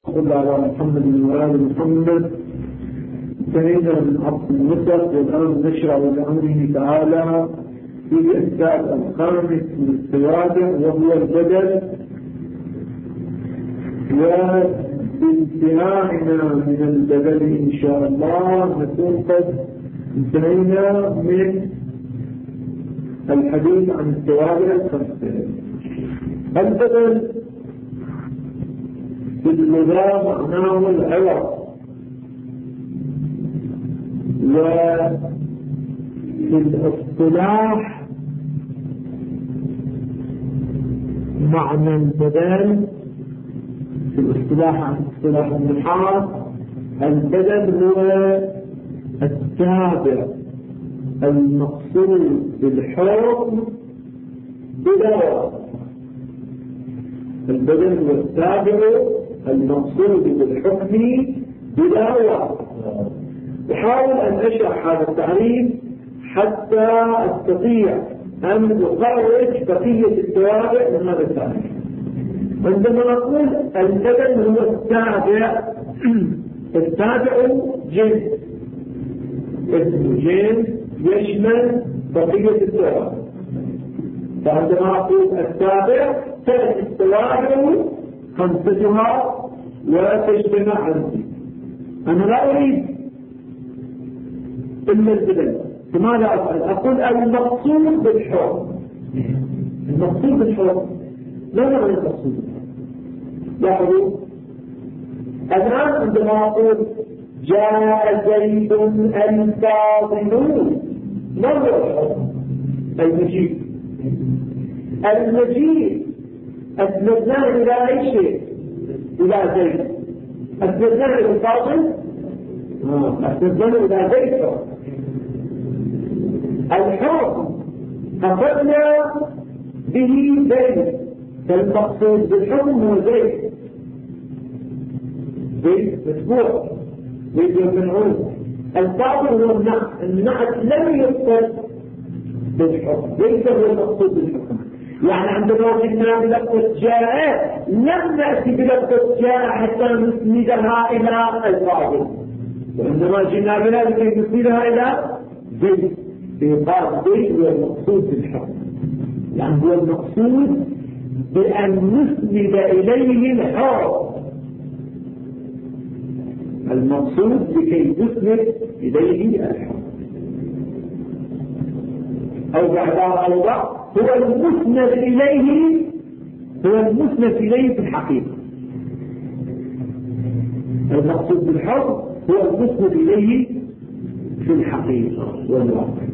صلى على محمد وآل محمد. انتهينا من عبد النسق والآن نشرع لأمره تعالى في الإثبات الخامس من التوابع وهو البدل. وبانتهائنا من البدل إن شاء الله نكون قد انتهينا من الحديث عن التوابع الخمسة. البدل في اللغة معناه العوض، وفي الاصطلاح معنى البدل في الاصطلاح عن اصطلاح النحاة البدل هو التابع المقصود بالحكم بلا وصف. البدل هو التابع المقصود بالحكم بلا وصف. أحاول أن أشرح هذا التعريف حتى أستطيع أن أخرج بقية التوابع من هذا التعريف. عندما نقول البدل هو التابع جنس، اسم جنس يشمل بقية التوابع. فعندما أقول التابع تأتي التوابع خمستها وتجتمع عندي. أنا لا أريد إلا البدل. لماذا أفعل؟ أقول المقصود بالحكم. المقصود بالحكم لا معنى المقصود. لاحظوا الآن عندما أقول جاء زيد الفاضلون، ما هو الحكم؟ المجيء. المجيء أسندناه إلى أي شيء؟ إلى زيد. أسندناه إلى الفاضل؟ أسندناه إلى زيد. الحكم أخذنا به زيد، فالمقصود بالحكم هو زيد. زيد متبوع، زيد منعوم. الفاضل هو النعت. النعت لم يقصد بالحكم، ليس هو المقصود بالحكم. يعني عندما جئنا بلفظ جاء لم نأتي بلفظ جاء حتى نسندها إلى الفاضل، وعندما جئنا بلفظ نسندها إلى زيد. إيقاظ زيد هو المقصود بالحكم، يعني هو المقصود بأن نسند إليه الحكم. المقصود لكي نسند إليه الحكم. أو بعبارة أوضح، هو المسند إليه، هو المسند إليه في الحقيقة. المقصود بالحكم هو المسند إليه في الحقيقة والواقع.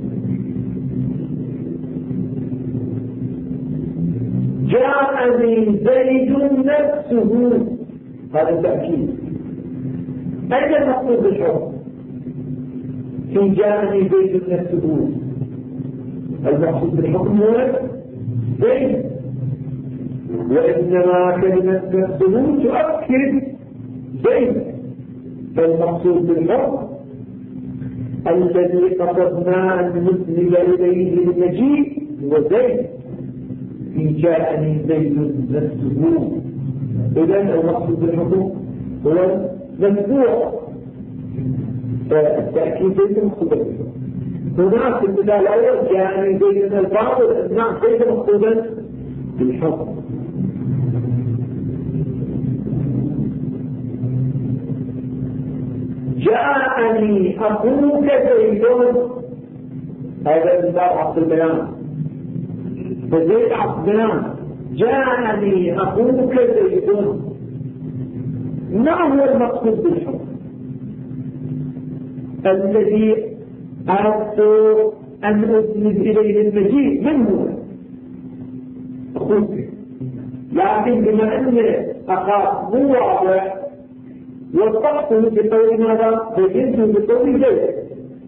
جاءني زيد نفسه، هذا التأكيد. أين المقصود بالحكم؟ في جاءني زيد نفسه، المقصود بالحكم هو زيد، وإنما كلمة نفسه تؤكد زيد. فالمقصود بالحكم الذي قصدنا أن نسند إليه المجيء هو زيد. في جاءني زيد نفسه، إذن المقصود بالحكم هو المتبوع. فالتأكيد ليس مقصودا بالحكم. هناك في المثال الأول جاءني زيد من الفاضل، نعم ليس مقصودا بالحكم. جاءني أخوك زيد، هذا من باب عقد البيان. فزيد عقد البيان. جاءني أخوك زيد، ما هو المقصود بالحكم الذي أردت أن أسند إليه المجيء؟ من هو؟ أخوك. لكن بما أن أخاك مو واضح وصفته بقول ماذا؟ بجنسه بقول زيد،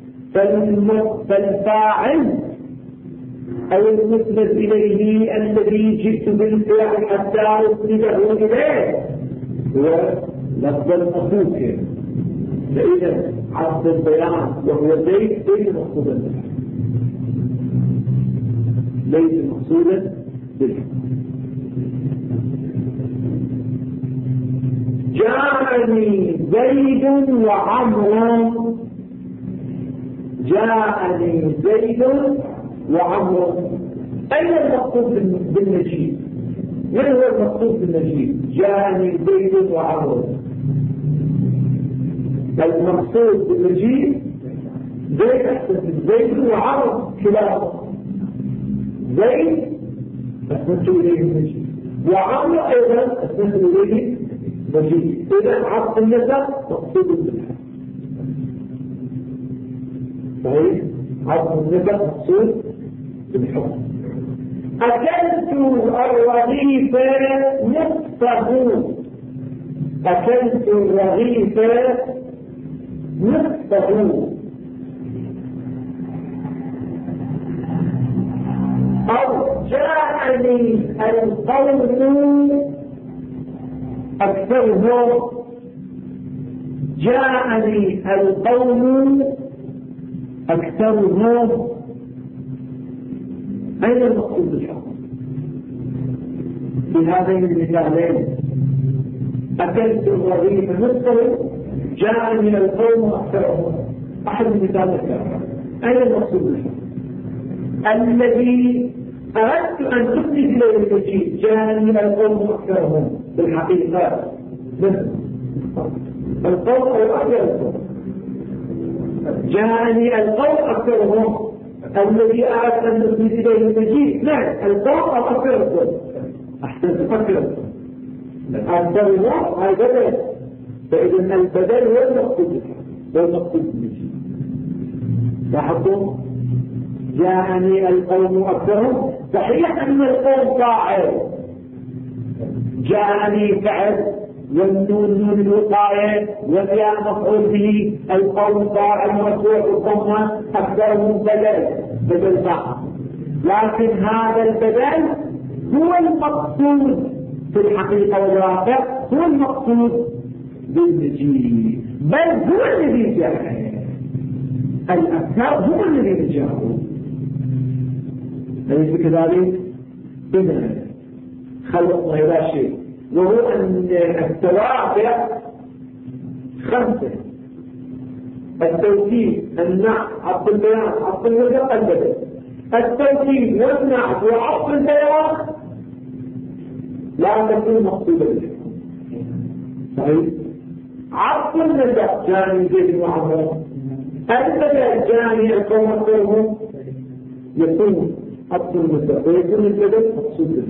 فالفاعل أو المسند إليه الذي جئت بالفعل حتى أسنده إليه هو لفظ أخوك. فإذا عقد البيان وهو زيد ليس مقصودا بالحكم، ليس مقصودا بالحكم. جاءني زيد وعمر، جاءني زيد وعمر. أين المقصود بالمجيء؟ من هو المقصود بالمجيء؟ جاءني زيد وعمر. المقصود بالمجيء زيد، أحسن زيد وعمر كلاهما. زيد أسنت إليه المجيء، وعمر أيضا أسنت إليه المجيء. إذا عطف النسب مقصود بالحق. صحيح؟ عطف النسب مقصود بالحق. أكلت الرغيف نصفه، أكلت الرغيف نصفه. أو جاءني القوم أكثرهم، جاءني القوم أكثرهم. أين المقصود بالحق في هذين المثالين؟ أكلت الرغيف نصفه، جاءني القوم أكثرهم. أحد المثالين أين المقصود بالحق؟ الذي أردت أن تخرج إليه المجيء جاءني القوم أكثرهم. بالحقيقة القوم أكثرهم، جاءني القوم أكثرهم. الذي أردت أن تخرج إليه المجيء نعم القوم أكثرهم. أحسن تفكر أكثرهم هاي بدل، فإذا البدل هو المقصود، هو المقصود بالمجيء. لاحظتم؟ جاءني القوم أكثرهم. صحيح أن القوم فاعل، جاءني فعل، والنون نون الوقاية، والياء مفعول به، القوم فاعل مرفوع بالضمة، أكثرهم بدل فاعل. لكن هذا البدل هو المقصود في الحقيقة والواقع، هو المقصود بالمجيء، بل هو الذي جاء. الأكثر هو الذي جاءه، أليس كذلك؟ إذا خلقنا إلى شيء، وهو أن التوابع 5: التوكيد، النعت، عطف البيان، عطف الوجه، البدل. التوكيد والنعت وعطف البيان لا تكون مقصودة به. صحيح؟ عطف النسب جاني زيد وعمر، البدل جاني القوم أكثرهم، يكون عطف النسب ويكون البدل مقصود به.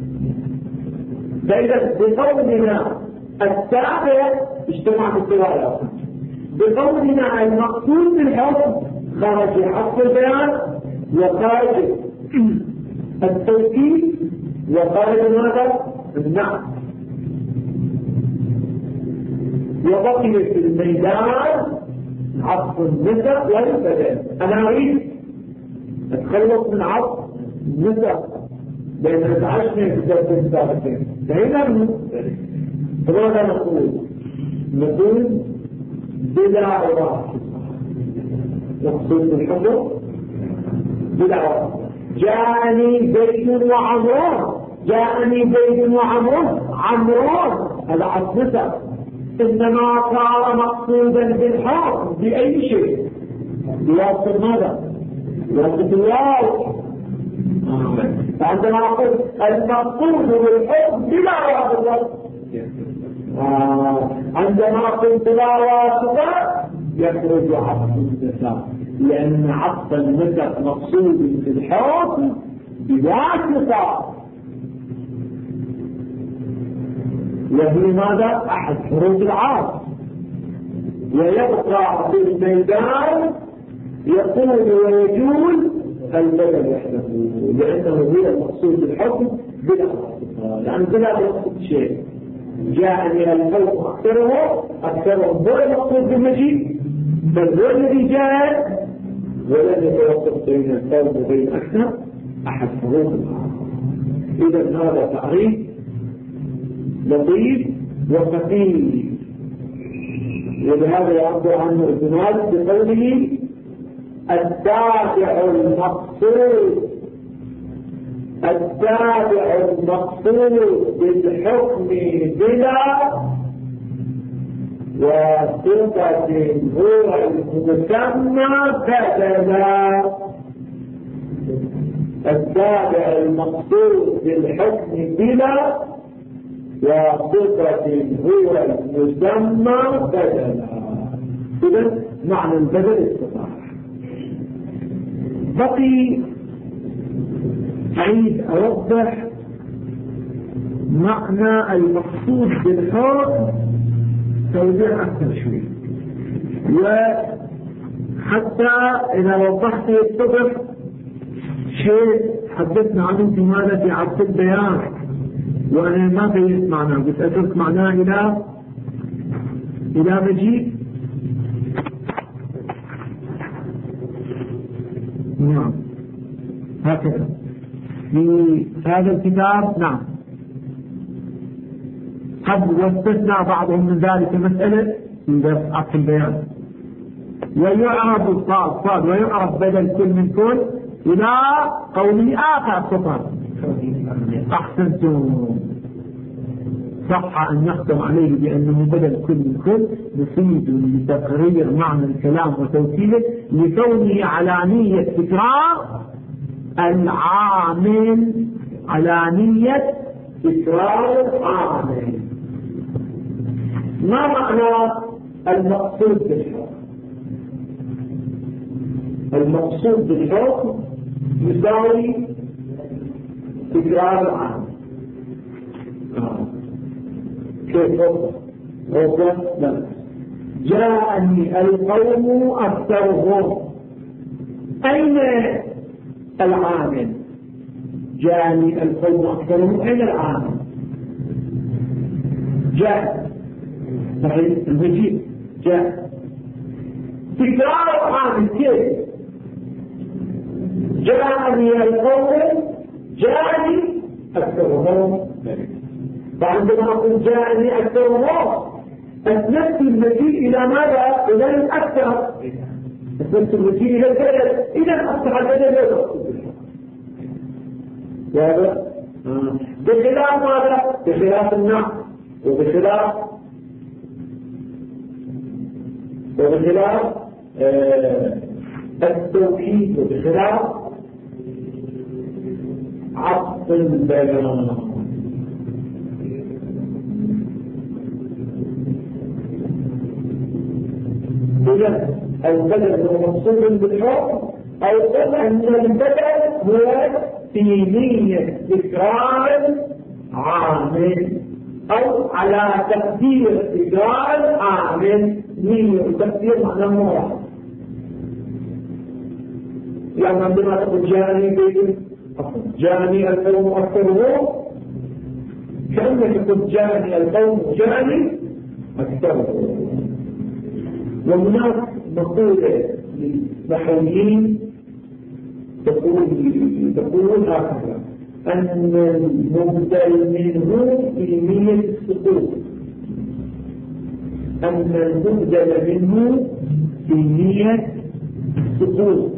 فإذا بقولنا التابع اجتمع بالتوالي، بقولنا المقصود بالحكم خرج عطف البيان وخرج التوكيد وخرج ماذا؟ النعت. وبقي في الميدان عطف النسب والبدل. أنا أريد أتخلص من عطف النسب لأن نتعشنا في الدرسين السابقين. فماذا نقول؟ نقول بلا واسطة، مقصود بالحكم بلا واسطة. جاءني زيد وعمران، جاءني زيد وعمران، عمران هذا عطف نسب، إنما صار مقصودا بالحكم بأي شيء؟ بواسطة ماذا؟ بواسطة الواو. فعندما أقول المقصود بالحكم بلا واسطة، عندما أقول بلا واسطة يخرج عطف النسب، لأن عطف النسب مقصود بالحكم بواسطة، وهي ماذا؟ أحد حروف العاطف. ويبقى في الميدان يقول ويجول البدل وحده، لأنه هو المقصود بالحكم بلا واسطة، لأن بلا يقصد شيء. جاءني القوم أكثرهم هو المقصود بالمجيء، بل هو الذي جاء، ولم يتوسط بين القوم وبين أكثر أحد حروف العاطف. إذا هذا تعريف لطيف وخفيف، ولهذا يعبر عنه ابن مالك بقوله التابع المقصود، التابع المقصود بالحكم بلا وصفة هو المسمى بدلا. السابع المقصود بالحكم بلا وصفة هو المسمى بدلا. إذن معنى البدل استطاع. بقي أعيد أوضح معنى المقصود بالحكم توضيح أكثر شوي، وحتى إذا وضحت يتضح شيء حدثنا عنه في ماذا في عبد البيان، وأنا ما بيت معناه، قلت أترك معناه إلى مجيء. نعم هكذا في هذا الكتاب. نعم قد واستثنى بعضهم من ذلك مسألة من درس عبد البيان. ويعرف الصاد ويعرف بدل كل من كل إلى قوله آخر سطر. أحسنتم، صح أن يختم عليه بأنه بدل كل من كل مفيد لتقرير معنى الكلام وتوكيله لكونه علانية تكرار العامل، علانية تكرار العامل. ما معنى المقصود بالحكم؟ المقصود بالحكم يساوي تكرار العامل. كيف وصل؟ لا. جاءني القوم أكثرهم. أين العامل؟ جاءني القوم أكثرهم، أين العامل؟ جاء صحيح المجيء جاء. تكرار العامل كيف؟ جاءني القوم، جاءني أكثرهم. فعندما أقول جاءني أكثرهم أسندت المجيء إلى ماذا؟ إلى الأكثر. أسندت المجيء إلى البدل، إذا أصبح البدل لا يقصد هذا بخلاف ماذا؟ بخلاف النعم وبخلاف التوكيد وبخلاف عطف البيان. إذا البدل هو مقصود بالحكم، أو أن البدل هو في نية تكرار عامل، أو على تقدير تكرار عامل. نية وتقدير معناه واحد. يعني عندما تقول جاءني بيت جاءني القوم أكثرهم، كأنك تقول جاءني القوم جاءني أكثرهم. وهناك مقولة للنحويين تقول هكذا: أن المبدل منه في نية السقوط. أن المبدل منه في نية السقوط.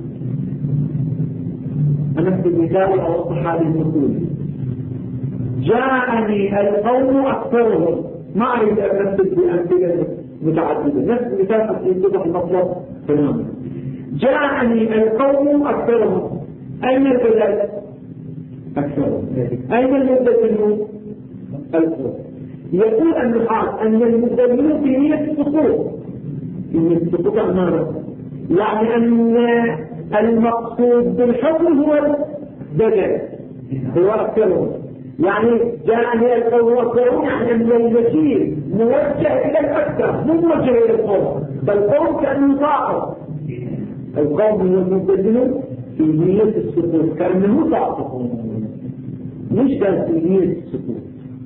أنفذ مثال أوضح هذه المقولة: جاءني القوم أكثرهم. ما أريد أن أنفذ بأمثلة متعددة، نفس مثال يتضح المطلب تماما. جاءني القوم أكثرهم، أين البدل؟ أكثرهم. أين المبدل منه؟ القوم. يقول النحاة أن المبدل منه في نية السقوط. في نية السقوط أمامه، يعني أن المقصود بالحكم هو البدل، هو أكثرهم. يعني جاءني القوم أكثرهم، يعني أن المسير موجه إلى الأكثر، مو موجه إلى القوم، فالقوم كأنه صاحب. القوم هو المبدل في نية السقوط، كأنه صاحب، مش كان في نية السقوط.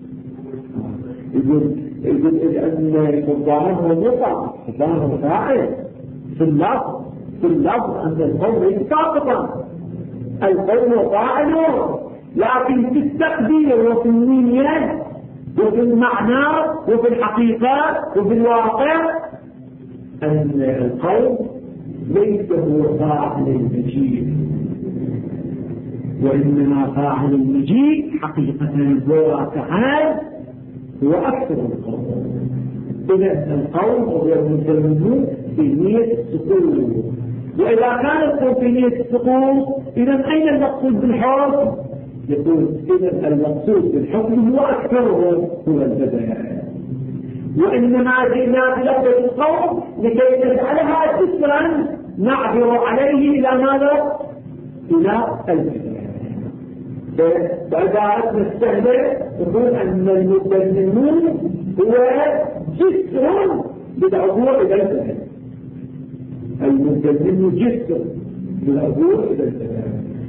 يقول أن سلطانه مطلق، سلطانه فاعل في اللفظ أن القوم ليس ساقطا، القوم فاعلون، لكن في التقدير وفي النية وفي المعنى وفي الحقيقة وفي الواقع أن القوم ليس هو فاعل المجيء، وإنما فاعل المجيء حقيقة وواقعا هو أكثر القوم. إذا القوم غير ملتزمون بنية السقوط. وإذا كان القوم بنية السقوط إذا أين المقصود بالحكم؟ يقول إذا المقصود بالحكم هو أكثرهم هو البدن، وإنما جئنا بلفظ القوم لكي نجعلها جسرا نعبر عليه إلى ماذا؟ إلى البدن. فإذا أردنا السهلة نقول أن المتبنون هو جسر للعبور إلى البدن. المتبنون جسر للعبور إلى البدن.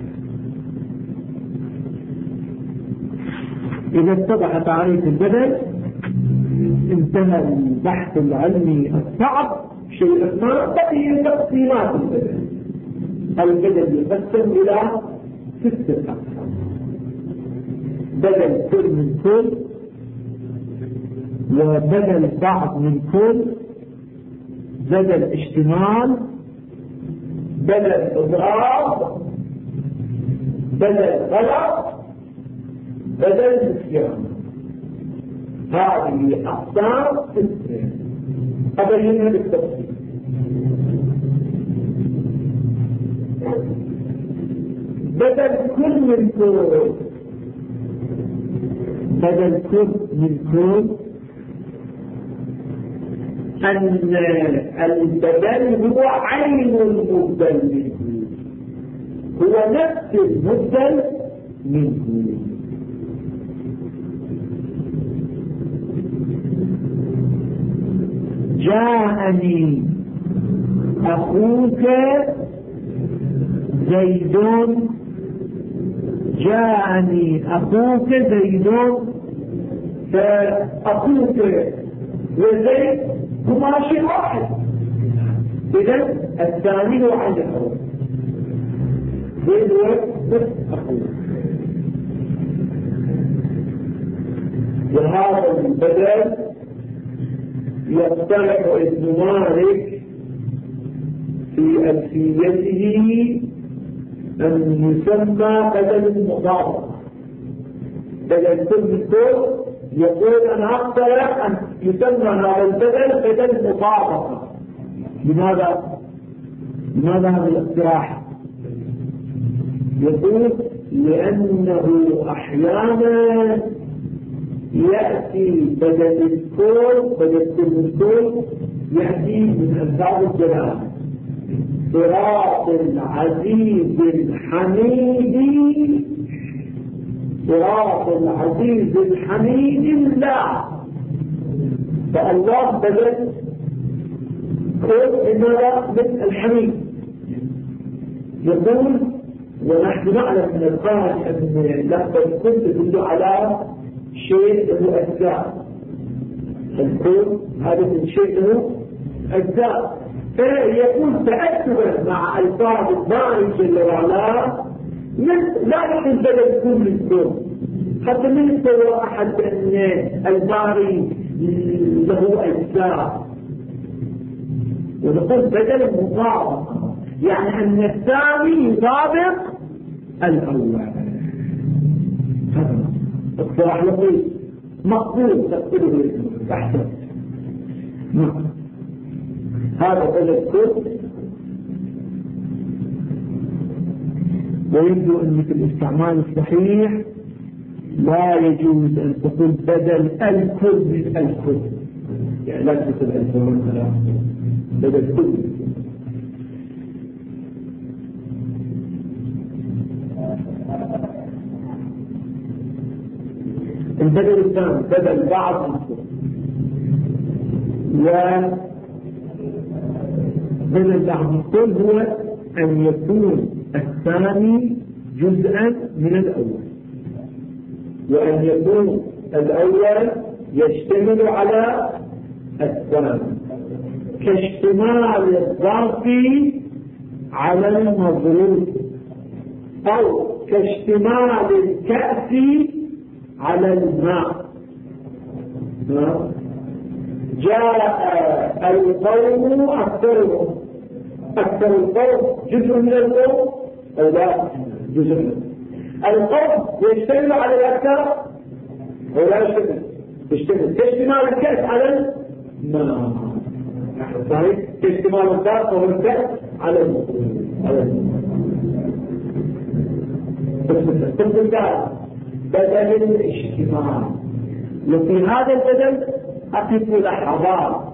إذا اتضح تعريف البدن انتهى البحث العلمي الصعب. شيء ما بقي تقسيمات البدن. البدن يقسم إلى 6 أقسام: بدل كل من كل، وبدل بعض من كل، بدل اشتمال، بدل اضراب، بدل غلط، بدل نسيان. هذه أقسام 6 أبينها بالتفصيل. بدل كل من كل، بدل كل من كل أن البدل هو عين المبدل منه، هو نفس المبدل منه. جاءني أخوك زيد، جاءني أخوك زيد، فأخوك وزيد هما شيء واحد. إذن الثاني هو عند الأول، زيد هو بس أخوك. وهذا البدل يقترح ابن مالك في ألفيته أن يسمى بدل المطابقة. بدل كل يقول أنا أقترح أن يسمى هذا البدل بدل المطابقة. لماذا هذا الاقتراح؟ يقول لأنه أحيانا يأتي بدل كل الكل يأتي من ألفاظ الجلال: صراط العزيز الحميد، صراط العزيز الحميد الله. فالله بدل كل من الحميد. يقول ونحن نعلم من القاعدة أن لفظ كل تدل على شيء له أجزاء. الكون هذا من شيء له أجزاء، فيكون تأثر مع ألفاظ الباري جل وعلا لا يحل بدل كل الكون. حتى من يتصور أحد أن الباري له أجزاء، ونقول بدل المطابقة يعني أن الثاني يطابق الأول. هذا اقتراح لطيف مقبول تقبله أحسن. هذا بدل كل. ويبدو أن في الاستعمال الصحيح لا يجوز أن تقول بدل الكل من الكل، يعني لا تقول الكل بدل كل. البدل الثاني بدل بعض وبدل بعض الكل هو أن يكون الثاني جزءا من الأول، وأن يكون الأول يشتمل على الثاني، كاشتمال الظرف على المضروب، أو كاشتمال الكأس على الماء. جاء القوم أكثرهم، أكثر القوم جزء من القوم أو لا جزء منه. القوم يشتمل على الأكثر أو لا يشتمل؟ يشتمل كاشتمال الكأس على الماء. صحيح اشتمال الضغط والكأس على المفروض بدل الاشتمال. وفي هذا البدل أقف لحظات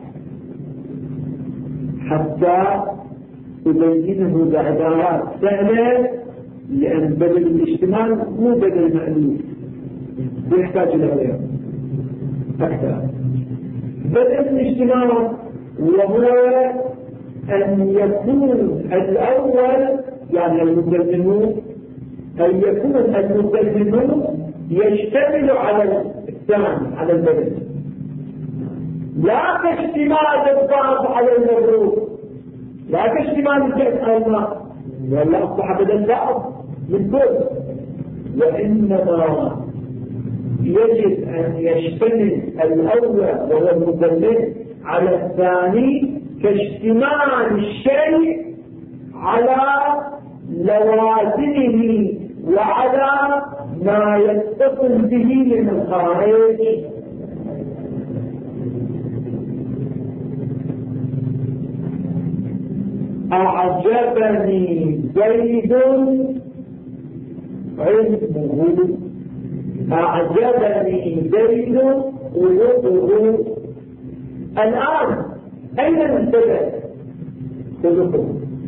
حتى أبينه بعبارات سهلة، لأن بدل الاشتمال مو بدل مألوف يحتاج إلى غيره أكثر. بدل الاشتمال وهو أن يكون الأول يعني المترجمون أن يكون المترجمون يشتمل على الثاني على البدل، لا كاشتمال الضعف على المبروك، لا كاشتمال الكأس على الماء، ولا أصبح بدل بعض من كل، وإنما يجب أن يشتمل الأول وهو المدلل على الثاني كاشتمال الشيء على لوازمه وعلى ما يتصل به من الخارج. أعجبني زيد علمه، أعجبني زيد خلقه. الآن أين المبتدأ؟ خلقه.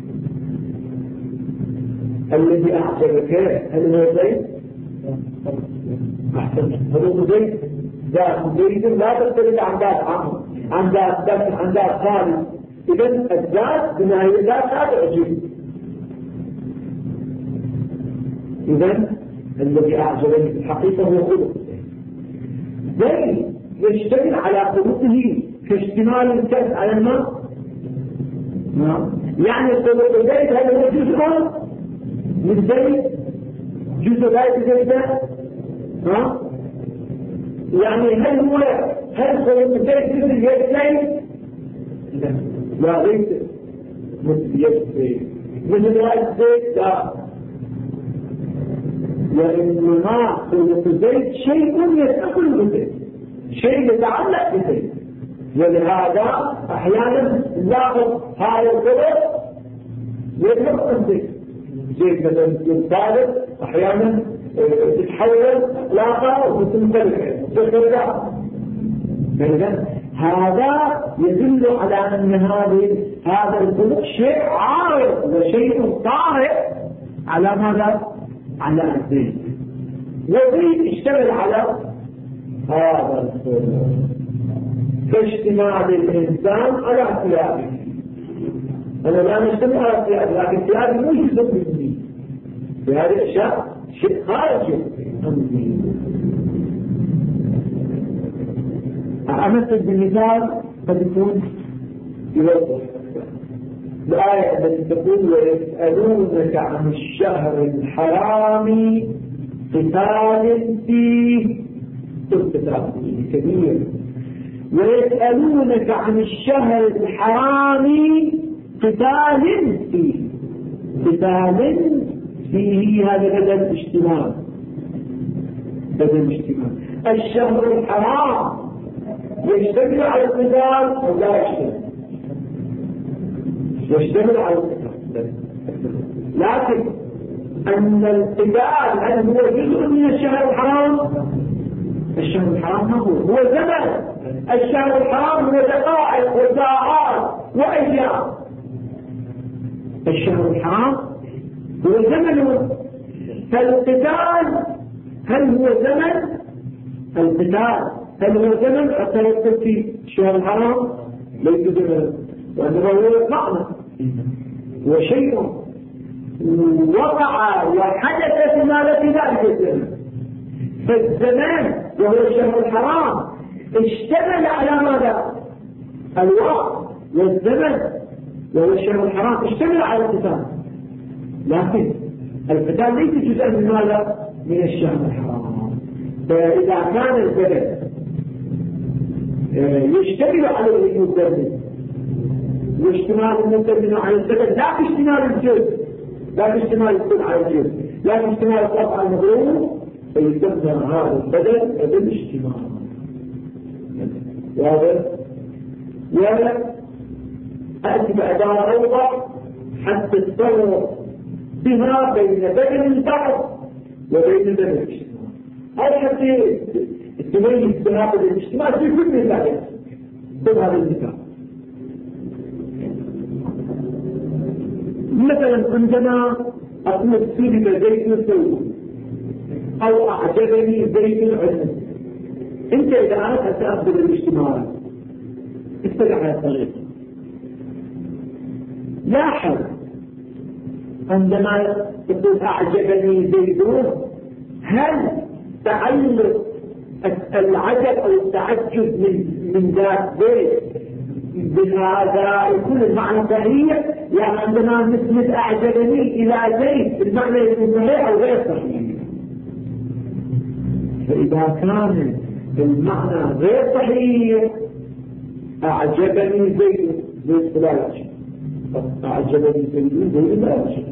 الذي أعجبك هل هو زيد؟ أحسن. خلق زيد ذات زيد لا تختلف عن ذات عمرو، عن ذات بكر، عن ذات خالد. إذن الذات بناء الذات هذا عجيب. إذن الذي أعجبني في الحقيقة هو خلق زيد، يشتمل على خلقه كاشتمال الكأس على الماء. يعني خلق زيد هل هو جزء من زيد؟ جزء ذات زيد؟ يعني هل خلق زيد جزء يد زيد؟ لا ليس مثل يد زيد، مثل يد زيد لا، لأنما خلق زيد شيء يتصل بزيد، شيء يتعلق بزيد. ولهذا أحيانا نلاحظ هذا الخلق يطلق عن زيد مثلا الثالث أحيانا تتحول لاقة وتنطلق تخرج. فإذا هذا يدل على أن هذا الخلق شيء عارض وشيء طارئ على ماذا؟ على الزيد. وزيد اشتمل على هذا الخلق كاشتمال الإنسان على ثيابه. أنا لا نشتمل على ثيابه، لكن ثيابه مو جزء مني، في هذه الأشياء شيء خارج عني. أمثل بالمثال قد يكون يوضح الآية التي تقول ويسألونك عن الشهر الحرام قتال فيه، قتال فيه كبير. ويسألونك عن الشهر الحرام قتال فيه، قتال فيه هذا بدل اشتمال، بدل اشتمال. الشهر الحرام يشتمل على القتال أو لا يشتمل؟ يشتمل على القتال، لكن أن القتال هل هو جزء من الشهر الحرام؟ الشهر الحرام ما هو زمن. الشهر الحرام هو دقائق وساعات وأيام. الشهر الحرام هو زمن. فالقتال هل هو زمن؟ القتال هل هو زمن حتى يدخل في الشهر الحرام؟ ليس زمن، وإنما هو معنى وشيء وقع وحدث في مالة ذلك الزمن. فالزمان وهو الشهر الحرام اشتمل على ماذا؟ الوقت. والزمن وهو الشهر الحرام اشتمل على القتال، لكن القتال ليس جزءا من ماذا؟ من الشهر الحرام. فإذا كان البلد يشتمل على المدرب واشتمال المدرب على البلد لا كاشتمال الجزء، لا كاشتمال الكل على الجزء، لا كاشتمال الطبع على المضروب، فيسمى هذا البدل بالاشتمال. واضح؟ أأتي بأداة أوضح حتى تصور بها بين بدن البعض وبين بدن الاجتماع، أو حتى تميز بها بدن الاجتماع في كل ذلك بهذا المثال. مثلا عندما أقول سلب زيت ثوب أو أعجبني زيت علم، أنت إذا أردت تأخذ الاجتماع اتبع هذه الطريقة. لاحظ عندما تقول أعجبني زيت، هل تعلق العجب أو التعجب من ذات زيت بهذا يكون المعنى صحيح؟ يعني عندما نسبة أعجبني إلى زيت المعنى يكون صحيح أو غير صحيح. فإذا كان المعنى غير صحيح أعجبني زيت لا يعجب، أعجبني زيت لا يعجب.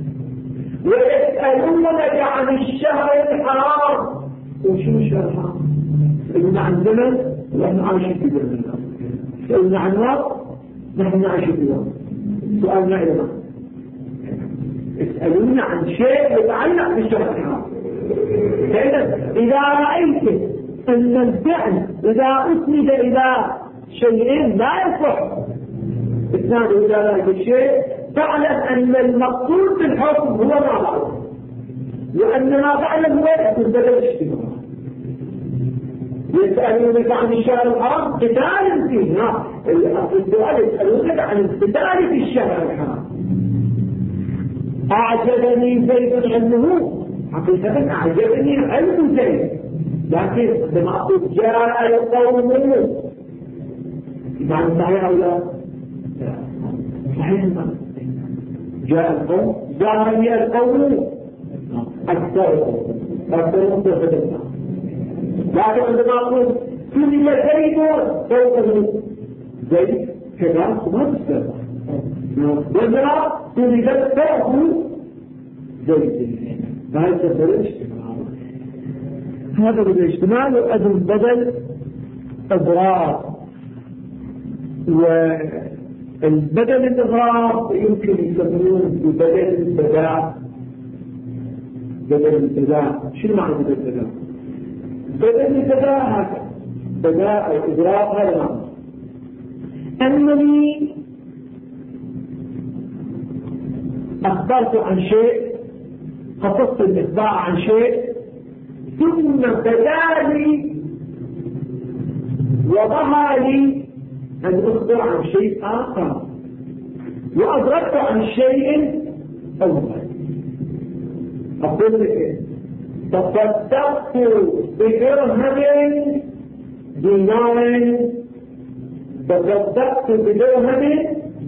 ويسألونك عن الشهر الحرام، وشو الشهر الحرام؟ يسألون عن زمن ونحن عايشين في زمن، يسألون عن وقت نحن عايشين في وقت. سؤالنا إلى ماذا؟ يسألون عن شيء يتعلق بالشهر الحرام. إذا رأيت أن الفعل إذا أسند إلى شيئين لا يصح إسناده إلى ذلك الشيء، فاعلم أن المقصود بالحكم هو ما بعده، لأن ما بعده هو يحكم بدل الاجتماع. يسألونك عن الشهر الحرام قتال فيه، السؤال يسألونك عن القتال في الشهر الحرام. أعجبني زيد علمه، حقيقة أعجبني علم زيد، لكن لما أقول جاء القوم معنى صحيح أو لا؟ صحيح. جاء القوم، جاء القوم أكثر بدلنا. لكن عندما أقول كل زيد فوقه زيد كذا ما تستطيع، وإنما كل فوقه زيد، هذا بدل الاجتماع. هذا بدل الاجتماع وأذن بدل إضرار. والبدل الإضرار يمكن يسمون ببدل البداء. بدل البداء شو معنى بدل البداء؟ بدل البداء هذا بداء أو إضرار، هذا معنى أنني أخبرت عن شيء، خصصت الإخبار عن شيء، ثم بدالي وظهر لي أن أخبر عن شيء آخر، وأدركت عن شيء أول. أقول لك تصدقت بدرهم دينار، تصدقت بدرهم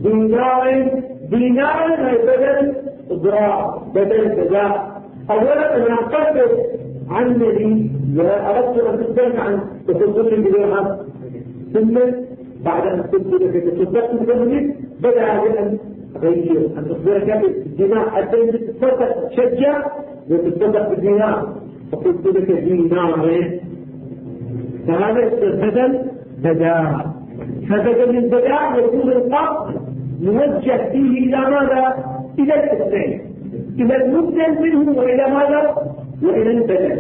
دينار هي بدل إضرار، بدل بداء. أولا أنا أقدر عن الذي أردت أن تخبرك عن تصدقت بدرهم، ثم بعد أن تصدقت بدرهم بدأ بأن غير أن تخبرك بالدينار حتى أن تتصدق تشجع وتتصدق بالدينار، فقلت لك دينارين، فهذا بدل بداء. فبدل البداء يكون القصد موجه فيه إلى ماذا؟ إلى الاثنين، إلى المبدل منه وإلى ماذا؟ وإلى البدل.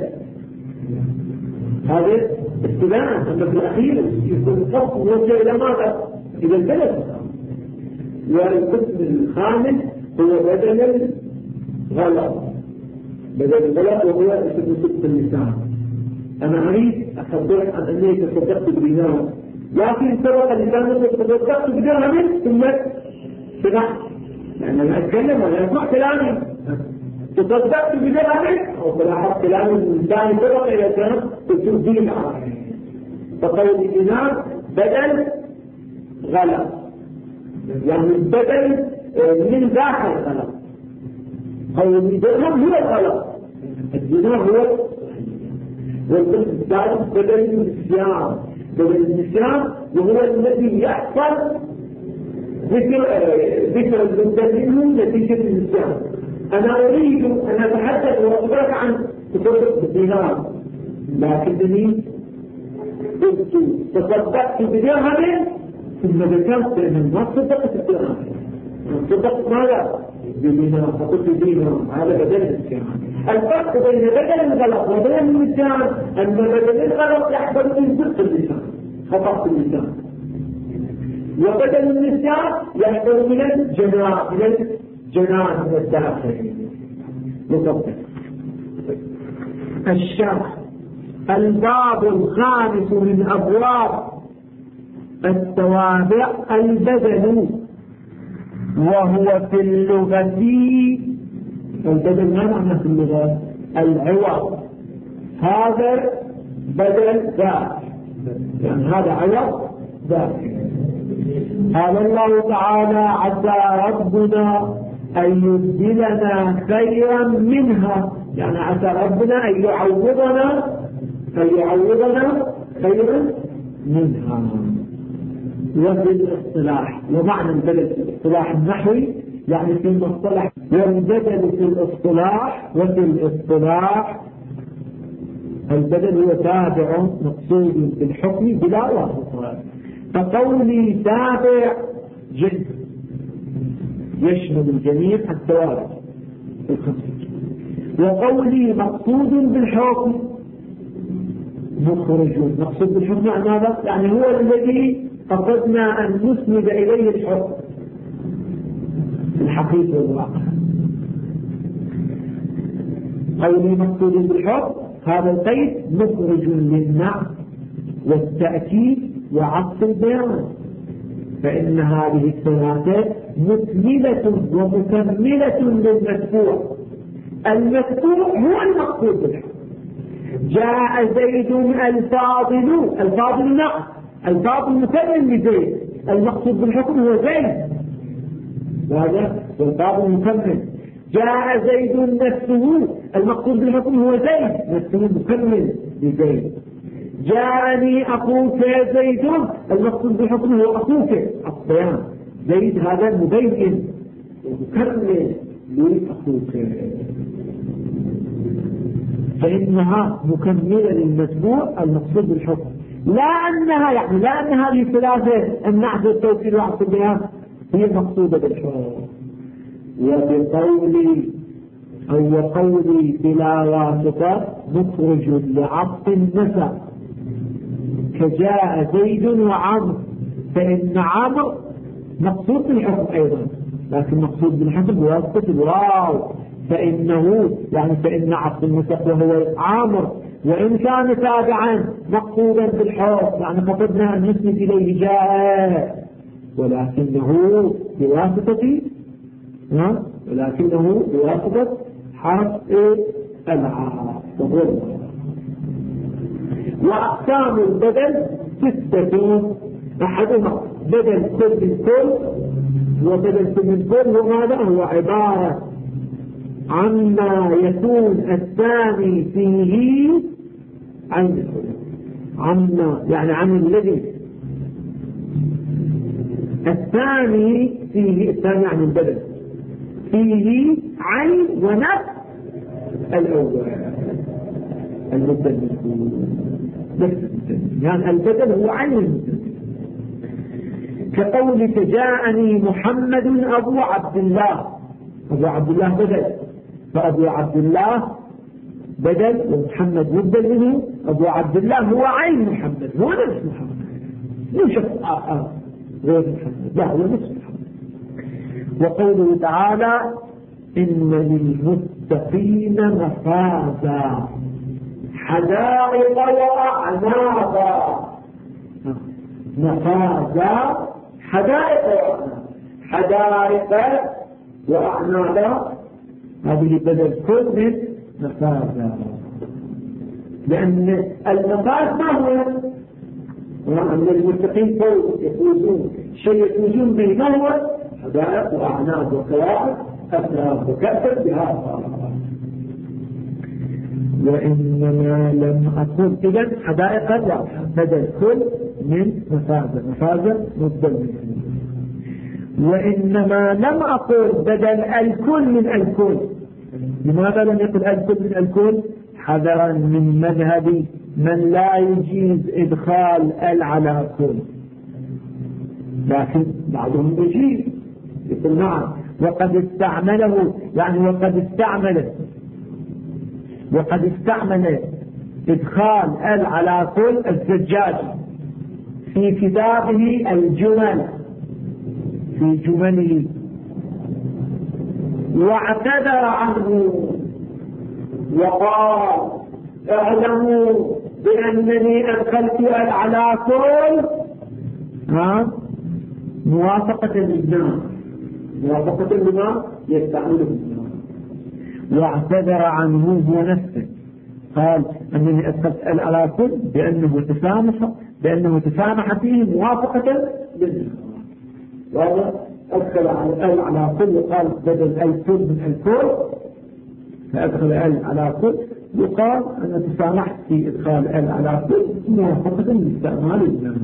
هذا اتباعا. أما في الأخير يكون القصد موجه إلى ماذا؟ إلى البدل. والقسم الخامس هو بدل الغلط. بدل الغلط وهو اسم صدق اللسان. أنا أريد أخبرك عن أنني تصدقت بدينار، لكن سبق اللسان تصدقت بدرهم ثم سمعت، لأن أنا أتكلم وأنا أسمع كلامي. تصدقت بدرهم أو تلاحظ كلام اللسان سبق إلى الكلام قلت دينار، فقول دينار بدل غلط، يعني البدل من ذاك الغلط. قول الدرهم هو الغلط، الدينار هو. والقسم الثالث بدل النسيان. بدل النسيان وهو الذي يحصل ذكر المبدل منه نتيجة النسيان. أنا أريد أن أتحدث وأخبرك عن تصدق بالدينار، لكنني قلت تصدقت بدرهم ثم ذكرت أن ما صدقت الكلام، صدقت ماذا؟ بدينار، فقلت دينار، هذا بدل الإسكان. الفرق بين بدل الغلط وبدل النسيان أن بدل الغلط يحصل من صدق اللسان، خطأ اللسان، وبدل النسيان يحصل من الجنان من الداخل. بالضبط. الشرح الباب الخامس من أبواب التوابع البدل، وهو في اللغة، البدل ما معنى في اللغة؟ العوض. هذا بدل ذاك، يعني هذا عوض ذاك. قال الله تعالى عسى ربنا أن يبدلنا خيرا منها، يعني عسى ربنا أن يعوضنا خيرا منها. وفي الاصطلاح، ومعنى البدل في الاصطلاح النحوي يعني في المصطلح، والبدل في الاصطلاح، وفي الاصطلاح البدل هو تابع مقصود بالحكم بلا واسطة. فقولي تابع جد يشمل الجميع التوابع الخمسة، وقولي مقصود بالحكم مخرج. مقصود بالحكم يعني ماذا؟ يعني هو الذي قصدنا أن نسند إليه الحكم الحقيقي والواقع. قولي مقصود بالحكم هذا القيد مخرج للنعت والتأكيد وعطف البيان، فإن هذه الثلاثة مكملة ومكملة للمدفوع. المدفوع هو المقصود بالحكم. جاء زيد الفاضل نعم، الفاضل مكمل لزيد، المقصود بالحكم هو زيد، وهذا الفاضل مكمل. جاء زيد نفسه، المقصود بالحكم هو زيد، نفسه مكمل لزيد. جاءني أخوك زيد، المقصود بالحكم هو أخوك الصيام، زيد هذا مبين ومكمل لأخوك، فإنها مكملة للمتبوع المقصود بالحكم. لا أن هذه الثلاثة النعت والتوكيد وعطف البيان هي المقصودة بالحكم. وقولي بلا واسطة مخرج لعطف النسب، كجاء زيد وعمر، فإن عمر مقصود بالحكم أيضا، لكن مقصود بالحكم بواسطة الواو، فإن عطف النسب وهو عامر وإن كان تابعا مقصودا بالحكم، يعني قصدنا أن نسند إليه جاء، ولكنه بواسطة حرف العاطف. وأقسام البدل 6، أحدها بدل كل من كل، وبدل كل من كل هو عبارة عما يكون الثاني فيه عن عن الذي الثاني فيه، الثاني عن البدل فيه عين ونفس الأول المبدل، يعني البدل هو عين المبدل. كقولك جاءني محمد أبو عبد الله، أبو عبد الله بدل، فأبو عبد الله بدل ومحمد مبدل منه، أبو عبد الله هو عين محمد، هو نفس محمد، مو شخص آخر غير محمد، لا هو نفس محمد. وقوله تعالى إن للمتقين مفازا حدائق وأعنابا، مفازا حدائق وأعنابا، هذه بدل كل من مفازا، لأن المفاز ما هو؟ أن المتقين يفوزون شيء يفوزون به، ما هو؟ حدائق وأعناب وكواكب أسرار وكأسر بهذا. وإنما لم أقول إذن حدائق الواضحة بدل كل من مفازة مبدل منه. وإنما لم أقول بدل الكل من الكل. لماذا لم يقل الكل من الكل؟ حذرا من مذهب من لا يجيز إدخال على كل، لكن بعضهم يجيب يقول نعم وقد استعمله، يعني وقد استعمل إدخال ال على كل الزجاج في كتابه الجمل في جمله واعتذر عنه وقال اعلموا بأنني أدخلت ال على كل موافقة للناس، موافقة لما يستعمله الناس. واعتذر عنه هو نفسه، قال أنني أدخلت ال على كل بأنه تسامح فيه موافقة للناس. وهذا أدخل ال على كل وقال بدل الكل من الكل، فأدخل ال على كل يقال أنا تسامحت في إدخال ال على كل موافقة لاستعمال الناس.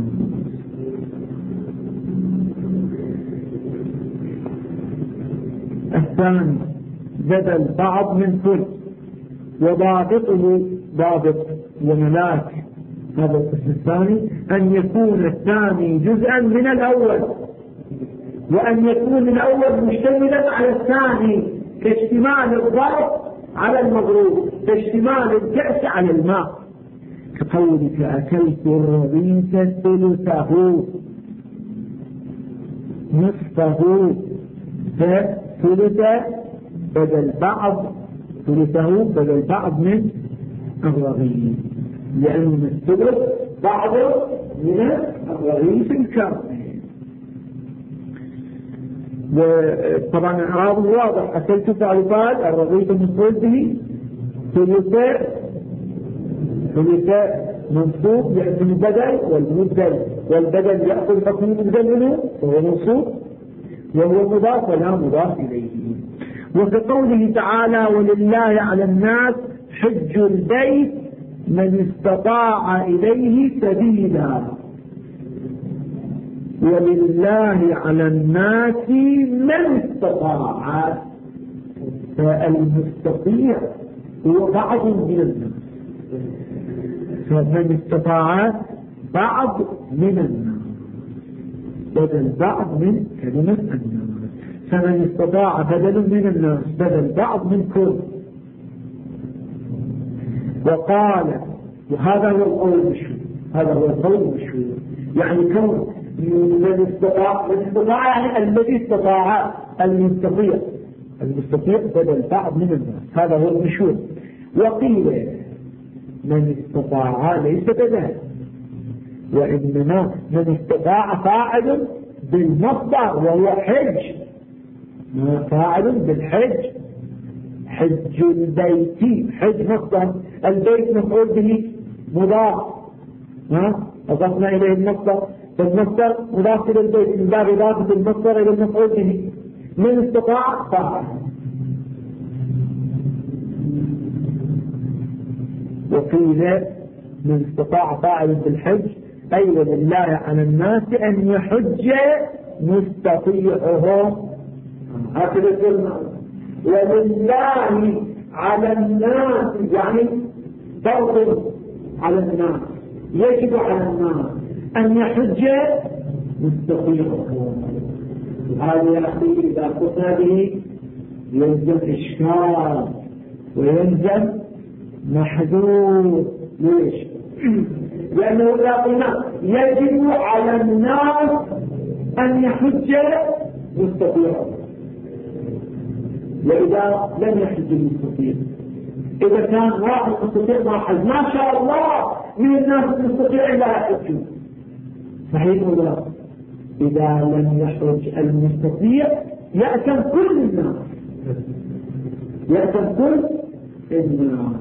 الثاني بدل بعض من كل، وضابطه ضابط وملاك هذا القسم الثاني أن يكون الثاني جزءا من الأول، وأن يكون الأول مشتملا على الثاني كاشتمال الضرب على المضروب، كاشتمال الكأس على الماء، كقولك أكلت الرغيف ثلثه نصفه، ثلثه بدل بعض، ثلثه بدل بعض من الرغيف، لأن الثلث بعض من الرغيف الكامل. وطبعا الإعراب واضح، أكلت فعل الرغيف مفعول به، ثلث منصوب لأنه بدل، والبدل يأخذ حكم المبدل منه وهو منصوب وهو مضاف ولا مضاف إليه. وفي قوله تعالى ولله على الناس حج البيت من استطاع إليه سبيلا، ولله على الناس من استطاع، فالمستطيع هو بعض من الناس، فمن استطاع بعض من الناس بدل بعض من كلمة الناس، فمن استطاع بدل من الناس بدل بعض من كل. وقال وهذا هو القول المشهور، هذا هو القول المشهور، يعني كون من استطاع يعني الذي استطاع، المستطيع بدل بعض من الناس، هذا هو المشهور. وقيل من استطاع ليس بدل، وإنما من استطاع فاعل بالمصدر وهو حج، فاعل بالحج، حج البيت، حج مصدر، البيت مفعول به مضاف، أضفنا إليه المصدر، فالمصدر مضاف إلى البيت من باب إضافة المصدر إلى المفعول به، من استطاع فاعل. وقيل من استطاع فاعل بالحج أي ولله على الناس أن يحج مستطيعهم، هكذا قلنا ولله على الناس يعني فرض على الناس، يجب على الناس أن يحج مستطيعهم. هذا يا أخي إذا قلنا به يلزم إشكال ويلزم محدود. ليش؟ لأنه إذا قلنا يجب على الناس أن يحج مستطيعهم، وإذا لم يحج المستطيع، إذا كان واحد مستطيع ما حج ما شاء الله من الناس المستطيع لا يحجون، صحيح ولا؟ إذا لم يحج المستطيع يأتم كل الناس، يأتم كل الناس.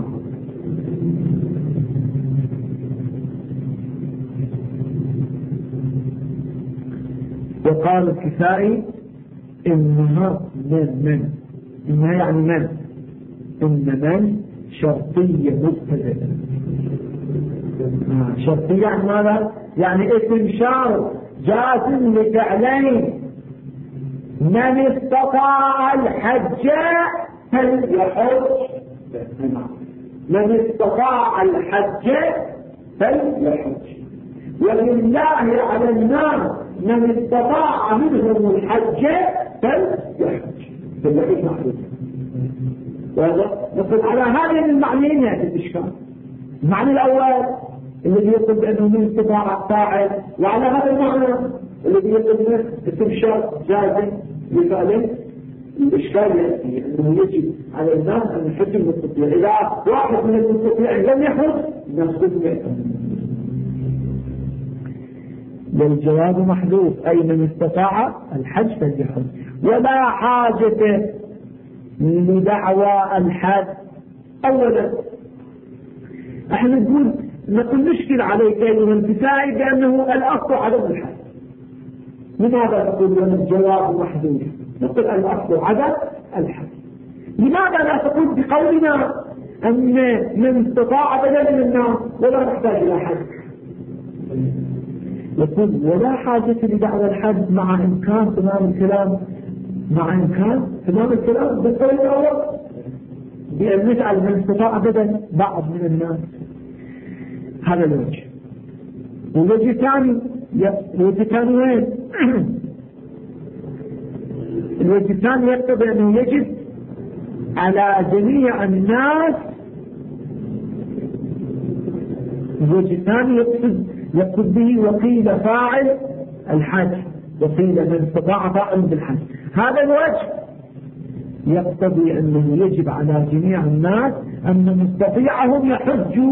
وقال الكسائي إنها إنها يعني من شرطية مبتدأ. شرطية يعني ماذا؟ يعني اسم شرط جازم لفعلين، من استطاع الحج فليحج، من استطاع الحج فليحج، ولله على الناس من استطاع منهم الحج فليحج بالبعيد محدود. نقول على هذه المعنيين يأتي الإشكال. المعنى الأول الذي يقول بأنه من استطاع الطاعة، وعلى هذا المعنى الذي يقول بأنه استبشار جازم لفعله. الإشكال يأتي أنه يجب على الناس أن يحج المستطيع. إذا واحد من المستطيع لم يحج الناس كلهم يأتون. والجواب محذوف أي من استطاع الحج فليحج ولا حاجة لدعوى الحج. أولا احنا نقول نشكل عليك أيها الكسائي بأنه الأصل عدم الحج. لماذا نقول لنا الجواب محذوف؟ نقول الأصل عدم الحج. لماذا لا تقول بقولنا أن من استطاع بدل من الناس ولا نحتاج إلى حج؟ يقول ولا حاجة لدعوى الحج مع إمكان تمام الكلام، مع إمكان تمام الكلام بالقول الأول بأن نجعل من استطاع بدل بعض من الناس. هذا الوجه. والوجه الثاني وين؟ الوجه الثاني يقتضي أنه يجب على جميع الناس. الوجه الثاني يقصد به وقيل فاعل الحج، وقيل من استطاع فاعل بالحج. هذا الوجه يقتضي أنه يجب على جميع الناس أن مستطيعهم يحجوا،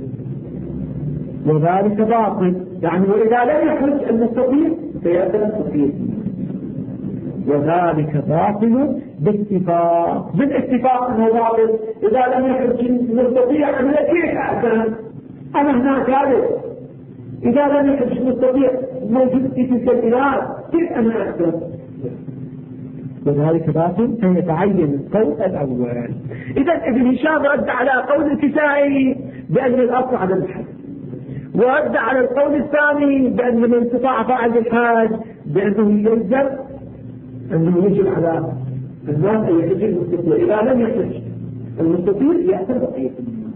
وذلك باطل. يعني وإذا لم يحج المستطيع فيأتي المستطيع، وذلك باطل باتفاق. بالاتفاق أنه باطل. إذا لم يحج المستطيع أنا كيف أعتمد؟ أنا هناك هذا. إذا لم يحج المستطيع موجود في تلك البلاد كيف أنا أعتمد؟ وذلك باطل فيتعين القول الأول. إذا ابن هشام رد على قول الكسائي بأن الأصل عدم الحج، ورد على القول الثاني بأن من استطاع فاعل الحج بأنه يلزم أنه يجب على الناس أن يحج المستطيع. إذا لم يحج المستطيع يأتي بقية.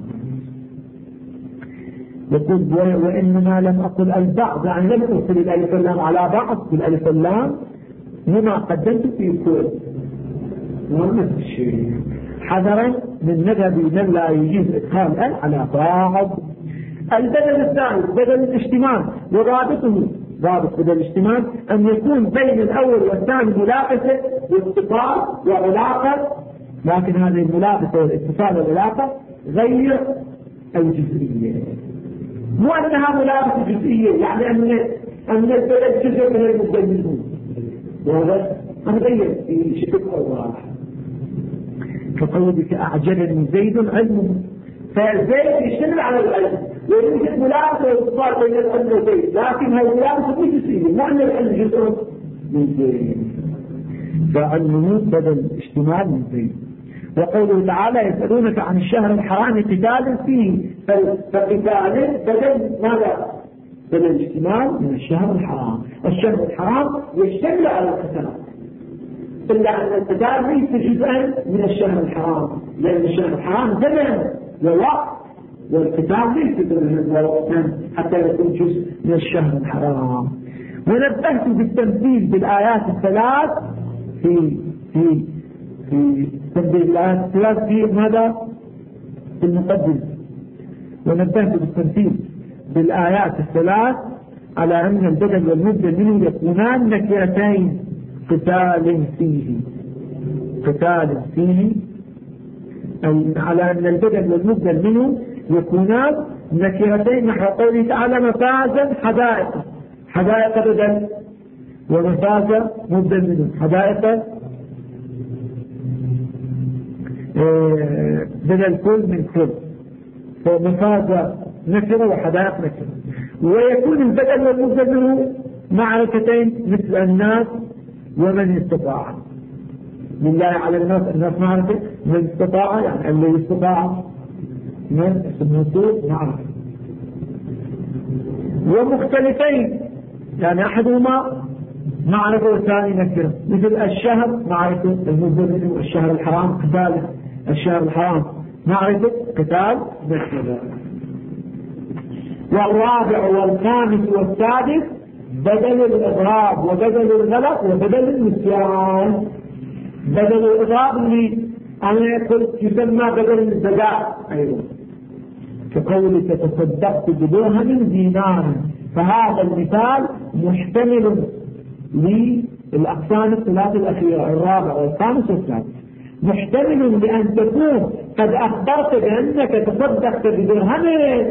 يقول وإنما لم أقل البعض، يعني لم أرسل الألف واللام على بعض بالألف واللام لما قدمت في كل ونفس الشيء حذرا من مذهب من لا يجيز إدخال ال على بعض. البدل الثالث بدل الاشتمال، ورابطه رابط بدل الاشتمال أن يكون بين الأول والثاني ملابسة واتصال وعلاقة، لكن هذه الملابسة والاتصال والعلاقة غير الجزئية. مو أنها ملابسة جزئية يعني أن البدل جزء من المبدل، وهذا غير في شكل واضح. كقولك أعجبني زيد علمه، فزيد يشتمل على العلم ويوجد ملابسة واتصال بين العلم وزيد، لكن هذه الملابسة مو جزئية، مو أن العلم جزء من زيد، فعلمه بدل اشتمال من زيد. وقوله تعالى يسألونك عن الشهر الحرام قتال فيه، فقتال بدل ماذا؟ بدل الاشتمال من الشهر الحرام. الشهر الحرام يشتمل على القتال، إلا أن القتال ليس جزءا من الشهر الحرام، لأن الشهر الحرام زمن ووقت، والقتال ليس زمن ووقت حتى يكون جزء من الشهر الحرام. ونبهت بالتمثيل بالآيات الثلاث في تنبيه الآيات الثلاث في ماذا؟ في المقدمة. ونبهت بالتمثيل بالآيات الثلاث على أن البدل والمبدل منه يكونان نكرتين قتال فيه، على أن البدل والمبدل منه يكونان نكرتين نحو قوله تعالى مفازا حدائق بدل، ومفازا مبدل منه حدائق بدل كل من كل، فمفازا نكرة وحدائق نكرة. ويكون البدل والمبدل منه معرفتين مثل الناس ومن استطاع. لله على الناس معرفة، من استطاع يعني الذي استطاع، من اسم معرفة. ومختلفين يعني أحدهما معرفة والثاني نكرة، مثل الشهر معرفة المبدل الشهر الحرام قتال الشهر الحرام معرفة قتال نكرة. والرابع والخامس والسادس بدل الإضراب وبدل الغلط وبدل النسيان. بدل الإضراب اللي أنا قلت يسمى بدل الزكاة أيضا، كقولك تصدقت بدرهم دينار، فهذا المثال محتمل للأقسام الثلاث الأخيرة، الرابع والخامس والسادس، محتمل لأن تكون قد أخبرت بأنك تصدقت بدرهم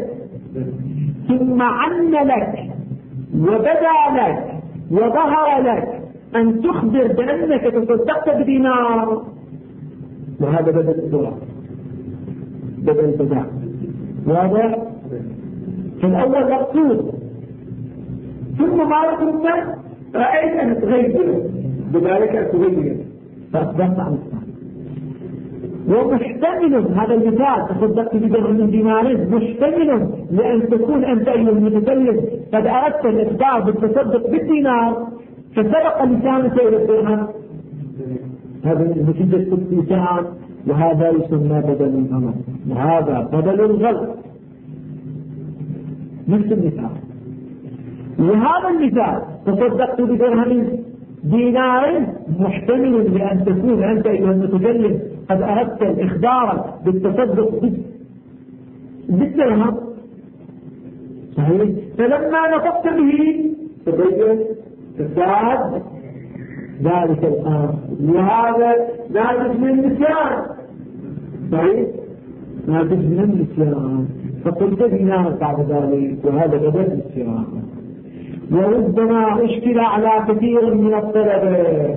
ثم عن لك وبدا لك وظهر لك أن تخبر بأنك تصدقت بدينار، وهذا بدل الدرهم، بدل البداء، وهذا في الأول مقصود، ثم ما يكون رأيت أن تغير بذلك تغير فأصبحت عن الثاني. ومحتمل هذا المثال تصدقت بدرهم دينار محتمل لأن تكون أنت أيها المتكلم قد أردت الإخبار بالتصدق بالدينار فسبق لسانك إلى الدرهم، هذا نتيجة اللسان، وهذا يسمى بدل الغلط، وهذا بدل الغلط نفس المثال. وهذا المثال تصدقت بدرهم دينار محتمل لأن تكون أنت أيها المتكلم قد أردت الإخبار بالتصدق بالدرهم، صحيح؟ فلما نطقت به تبين تساعد ذلك الآن، وهذا ناتج من النسيان، صحيح؟ ناتج من النسيان، فقلت دينار بعد ذلك، وهذا بدل النسيان. وربما اشكل على كثير من الطلبة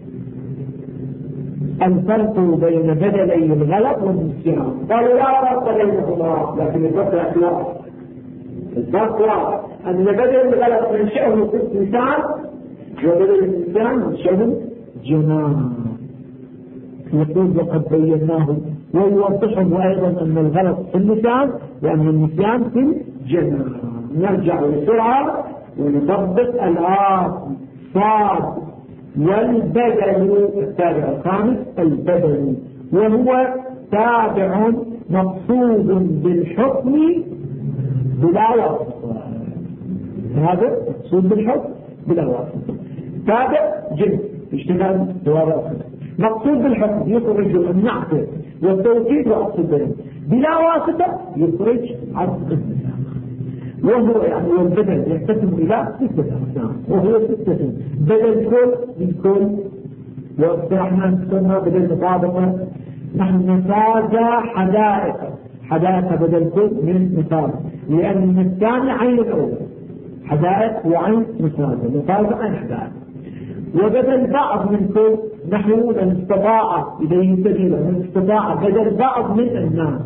الفرق بين بدلي الغلط والنسيان، قالوا لا فرق بينهما، لكن الفرق لا، الفرق لا، أن بدل الغلط منشأه في الإنسان وبدل الإنسان منشأه جنان. يقول وقد بيناه، ويوضحهم أيضا أن الغلط في اللسان وأن النسيان في الجنان. نرجع بسرعة ونطبق الآن صاد والبدل التابع الخامس البدل، وهو تابع مقصود بالحكم بلا واسطة. هذا مقصود بالحكم بلا واسطة، تابع جنس اشتغال بوضع مقصود بالحكم يخرج النعت والتوكيد وعطف البدل بلا واسطة يخرج عطف البدل، وهو يعني والبدل يقسم إلى 6 أقسام، وهو 6 بدل كل من كل، واصطلحنا نسمى بدل مطابقة. نحن نتاجى حدائق بدل كل من مطابقة، لأن الثاني عين الأول، حدائق وعين مطابقة عين حدائق. وبدل بعض من كل نحو من استطاع إليه سبيلا، من استطاع بدل بعض من الناس.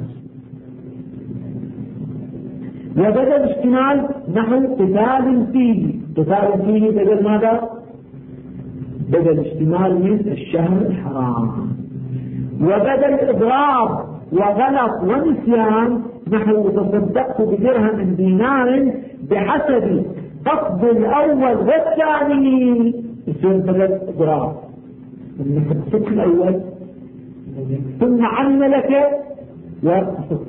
وبدل اشتمال نحو قتال فيه بدل ماذا؟ بدل اشتمال من الشهر الحرام. وبدل إضراب وغلط ونسيان نحو تصدقت بدرهم دينار بحسب قصد الأول والثاني، يصير بدل إضراب القصد الأول ثم عن لك وقصد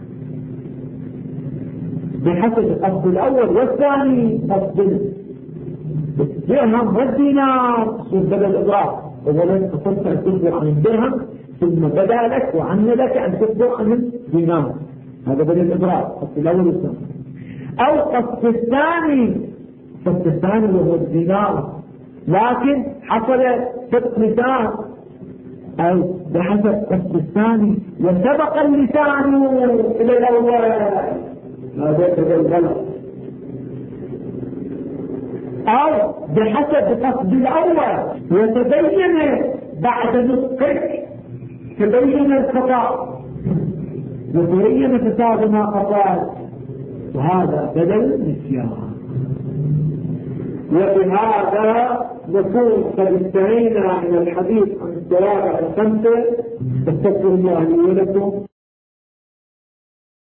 بحسب قصد الأول والثاني، قصد الدرهم والدينار يصير بدل إضراب. أولا قصدت أن تخبر عن الدرهم ثم بدا لك وعن لك أن تخبر عن الدينار، هذا بدل الإضراب، قصد الأول والثاني. أو قصد الثاني وهو الدينار لكن حصل صدق لسان، أو بحسب قصد الثاني وسبق اللسان إلى الأول، هذا بدل الغلط. أو بحسب قصد الأول وتبين بعد نطقك تبين الخطأ وتبين فساد ما قطعت، وهذا بدل النسيان. وبهذا نكون قد انتهينا من الحديث عن الدوائر 5. استغفر الله لي ولكم